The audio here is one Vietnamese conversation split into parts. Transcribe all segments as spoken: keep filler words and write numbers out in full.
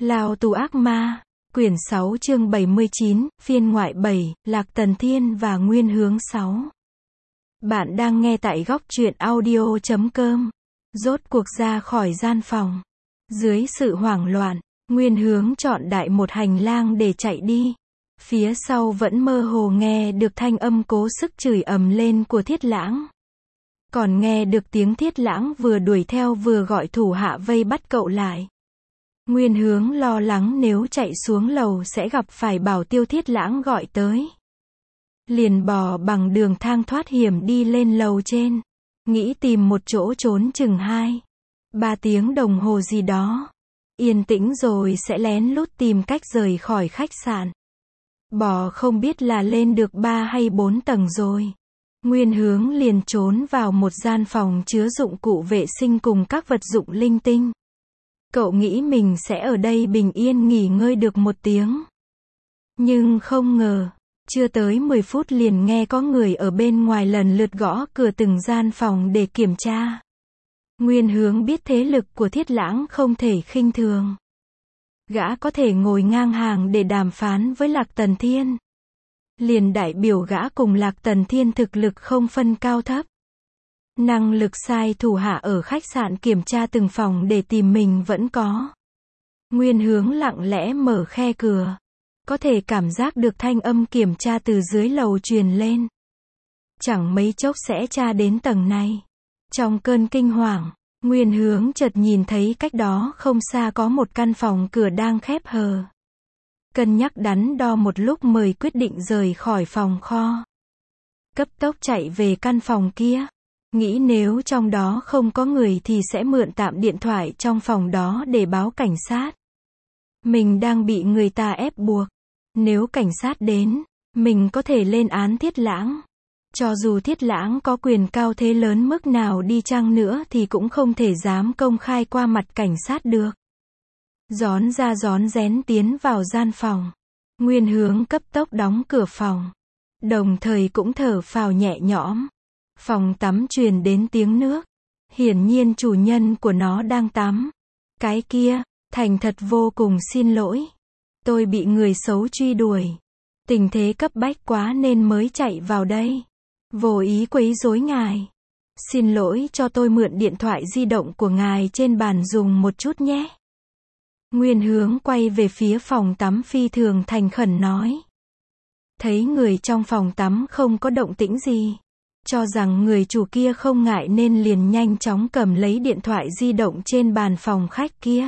Lao tù ác ma, quyển sáu chương bảy mươi chín, phiên ngoại bảy, Lạc Tần Thiên và Nguyên Hướng sáu. Bạn đang nghe tại góc truyện audio chấm com. Rốt cuộc ra khỏi gian phòng. Dưới sự hoảng loạn, Nguyên Hướng chọn đại một hành lang để chạy đi. Phía sau vẫn mơ hồ nghe được thanh âm cố sức chửi ầm lên của Thiết Lãng. Còn nghe được tiếng Thiết Lãng vừa đuổi theo vừa gọi thủ hạ vây bắt cậu lại. Nguyên Hướng lo lắng nếu chạy xuống lầu sẽ gặp phải Bảo Tiêu Thiết Lãng gọi tới. Liền bò bằng đường thang thoát hiểm đi lên lầu trên. Nghĩ tìm một chỗ trốn chừng hai, ba tiếng đồng hồ gì đó. Yên tĩnh rồi sẽ lén lút tìm cách rời khỏi khách sạn. Bò không biết là lên được ba hay bốn tầng rồi. Nguyên Hướng liền trốn vào một gian phòng chứa dụng cụ vệ sinh cùng các vật dụng linh tinh. Cậu nghĩ mình sẽ ở đây bình yên nghỉ ngơi được một tiếng. Nhưng không ngờ, chưa tới mười phút liền nghe có người ở bên ngoài lần lượt gõ cửa từng gian phòng để kiểm tra. Nguyên Hướng biết thế lực của Thiết Lãng không thể khinh thường. Gã có thể ngồi ngang hàng để đàm phán với Lạc Tần Thiên. Liền đại biểu gã cùng Lạc Tần Thiên thực lực không phân cao thấp. Năng lực sai thủ hạ ở khách sạn kiểm tra từng phòng để tìm mình vẫn có. Nguyên Hướng lặng lẽ mở khe cửa. Có thể cảm giác được thanh âm kiểm tra từ dưới lầu truyền lên. Chẳng mấy chốc sẽ tra đến tầng này. Trong cơn kinh hoàng, Nguyên Hướng chợt nhìn thấy cách đó không xa có một căn phòng cửa đang khép hờ. Cân nhắc đắn đo một lúc mới quyết định rời khỏi phòng kho. Cấp tốc chạy về căn phòng kia. Nghĩ nếu trong đó không có người thì sẽ mượn tạm điện thoại trong phòng đó để báo cảnh sát. Mình đang bị người ta ép buộc. Nếu cảnh sát đến, mình có thể lên án Thiết Lãng. Cho dù Thiết Lãng có quyền cao thế lớn mức nào đi chăng nữa thì cũng không thể dám công khai qua mặt cảnh sát được. Rón ra rón rén tiến vào gian phòng. Nguyên Hướng cấp tốc đóng cửa phòng. Đồng thời cũng thở phào nhẹ nhõm. Phòng tắm truyền đến tiếng nước. Hiển nhiên chủ nhân của nó đang tắm. Cái kia, thành thật vô cùng xin lỗi. Tôi bị người xấu truy đuổi. Tình thế cấp bách quá nên mới chạy vào đây. Vô ý quấy rối ngài. Xin lỗi cho tôi mượn điện thoại di động của ngài trên bàn dùng một chút nhé. Nguyên Hướng quay về phía phòng tắm phi thường thành khẩn nói. Thấy người trong phòng tắm không có động tĩnh gì. Cho rằng người chủ kia không ngại nên liền nhanh chóng cầm lấy điện thoại di động trên bàn phòng khách kia.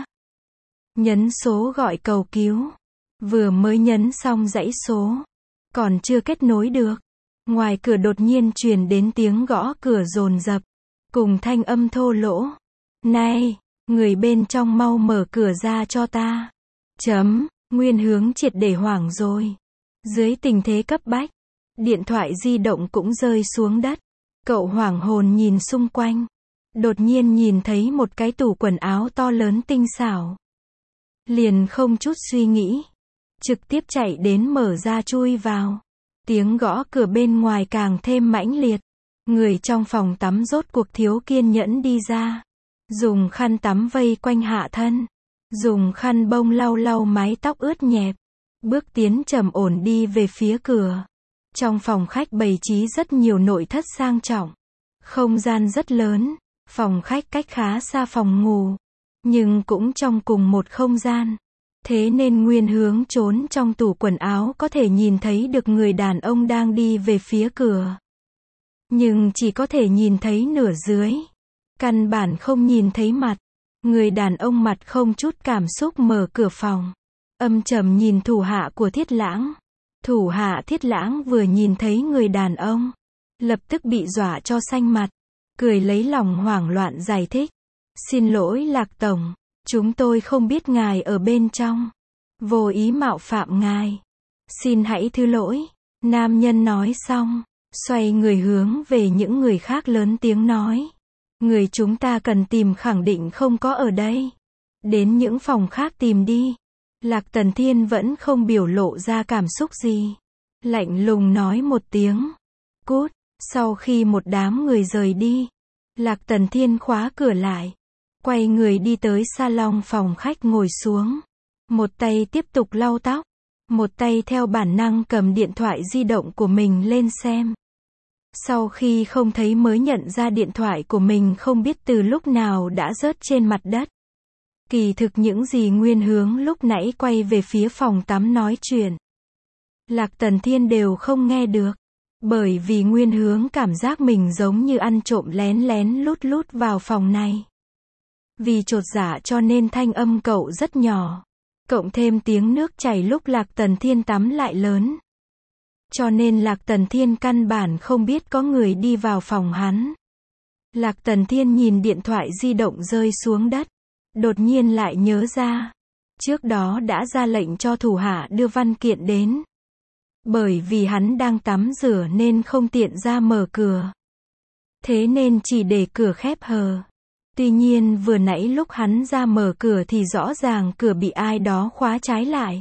Nhấn số gọi cầu cứu. Vừa mới nhấn xong dãy số. Còn chưa kết nối được. Ngoài cửa đột nhiên truyền đến tiếng gõ cửa dồn dập. Cùng thanh âm thô lỗ. Này, người bên trong mau mở cửa ra cho ta. Chấm, Nguyên Hướng triệt để hoảng rồi. Dưới tình thế cấp bách. Điện thoại di động cũng rơi xuống đất. Cậu hoảng hồn nhìn xung quanh. Đột nhiên nhìn thấy một cái tủ quần áo to lớn tinh xảo. Liền không chút suy nghĩ. Trực tiếp chạy đến mở ra chui vào. Tiếng gõ cửa bên ngoài càng thêm mãnh liệt. Người trong phòng tắm rốt cuộc thiếu kiên nhẫn đi ra. Dùng khăn tắm vây quanh hạ thân. Dùng khăn bông lau lau mái tóc ướt nhẹp. Bước tiến trầm ổn đi về phía cửa. Trong phòng khách bày trí rất nhiều nội thất sang trọng. Không gian rất lớn. Phòng khách cách khá xa phòng ngủ. Nhưng cũng trong cùng một không gian. Thế nên Nguyên Hướng trốn trong tủ quần áo có thể nhìn thấy được người đàn ông đang đi về phía cửa. Nhưng chỉ có thể nhìn thấy nửa dưới. Căn bản không nhìn thấy mặt. Người đàn ông mặt không chút cảm xúc mở cửa phòng. Âm trầm nhìn thủ hạ của Thiết Lãng. Thủ hạ Thiết Lãng vừa nhìn thấy người đàn ông. Lập tức bị dọa cho xanh mặt. Cười lấy lòng hoảng loạn giải thích. Xin lỗi Lạc Tổng. Chúng tôi không biết ngài ở bên trong. Vô ý mạo phạm ngài. Xin hãy thứ lỗi. Nam nhân nói xong. Xoay người hướng về những người khác lớn tiếng nói. Người chúng ta cần tìm khẳng định không có ở đây. Đến những phòng khác tìm đi. Lạc Tần Thiên vẫn không biểu lộ ra cảm xúc gì. Lạnh lùng nói một tiếng. Cút. Sau khi một đám người rời đi. Lạc Tần Thiên khóa cửa lại. Quay người đi tới salon phòng khách ngồi xuống. Một tay tiếp tục lau tóc. Một tay theo bản năng cầm điện thoại di động của mình lên xem. Sau khi không thấy mới nhận ra điện thoại của mình không biết từ lúc nào đã rớt trên mặt đất. Kỳ thực những gì Nguyên Hướng lúc nãy quay về phía phòng tắm nói chuyện, Lạc Tần Thiên đều không nghe được. Bởi vì Nguyên Hướng cảm giác mình giống như ăn trộm lén lén lút lút vào phòng này. Vì chột dạ cho nên thanh âm cậu rất nhỏ. Cộng thêm tiếng nước chảy lúc Lạc Tần Thiên tắm lại lớn. Cho nên Lạc Tần Thiên căn bản không biết có người đi vào phòng hắn. Lạc Tần Thiên nhìn điện thoại di động rơi xuống đất. Đột nhiên lại nhớ ra. Trước đó đã ra lệnh cho thủ hạ đưa văn kiện đến. Bởi vì hắn đang tắm rửa nên không tiện ra mở cửa. Thế nên chỉ để cửa khép hờ. Tuy nhiên vừa nãy lúc hắn ra mở cửa thì rõ ràng cửa bị ai đó khóa trái lại.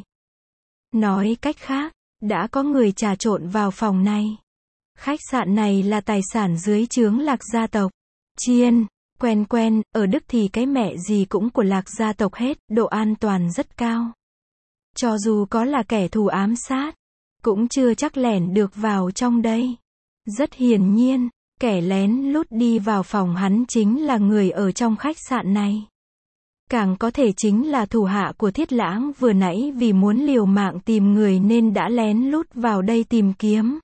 Nói cách khác, đã có người trà trộn vào phòng này. Khách sạn này là tài sản dưới trướng Lạc gia tộc. Chiên, quen quen, ở Đức thì cái mẹ gì cũng của Lạc gia tộc hết, độ an toàn rất cao. Cho dù có là kẻ thù ám sát, cũng chưa chắc lẻn được vào trong đây. Rất hiển nhiên, kẻ lén lút đi vào phòng hắn chính là người ở trong khách sạn này. Càng có thể chính là thủ hạ của Thiết Lãng vừa nãy vì muốn liều mạng tìm người nên đã lén lút vào đây tìm kiếm.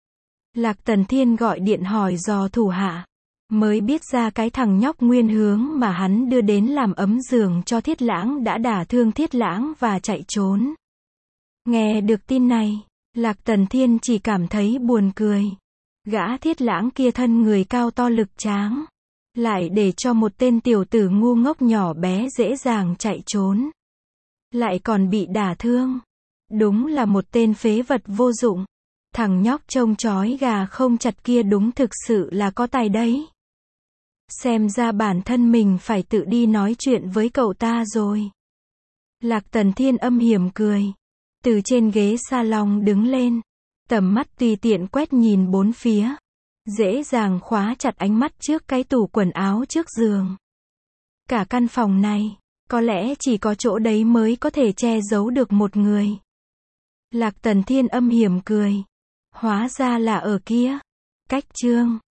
Lạc Tần Thiên gọi điện hỏi dò thủ hạ, mới biết ra cái thằng nhóc Nguyên Hướng mà hắn đưa đến làm ấm giường cho Thiết Lãng đã đả thương Thiết Lãng và chạy trốn. Nghe được tin này, Lạc Tần Thiên chỉ cảm thấy buồn cười. Gã Thiết Lãng kia thân người cao to lực tráng, lại để cho một tên tiểu tử ngu ngốc nhỏ bé dễ dàng chạy trốn. Lại còn bị đả thương. Đúng là một tên phế vật vô dụng. Thằng nhóc trông chói gà không chặt kia đúng thực sự là có tài đấy. Xem ra bản thân mình phải tự đi nói chuyện với cậu ta rồi. Lạc Tần Thiên âm hiểm cười. Từ trên ghế salon đứng lên. Tầm mắt tùy tiện quét nhìn bốn phía. Dễ dàng khóa chặt ánh mắt trước cái tủ quần áo trước giường. Cả căn phòng này, có lẽ chỉ có chỗ đấy mới có thể che giấu được một người. Lạc Tần Thiên âm hiểm cười. Hóa ra là ở kia. Cách chương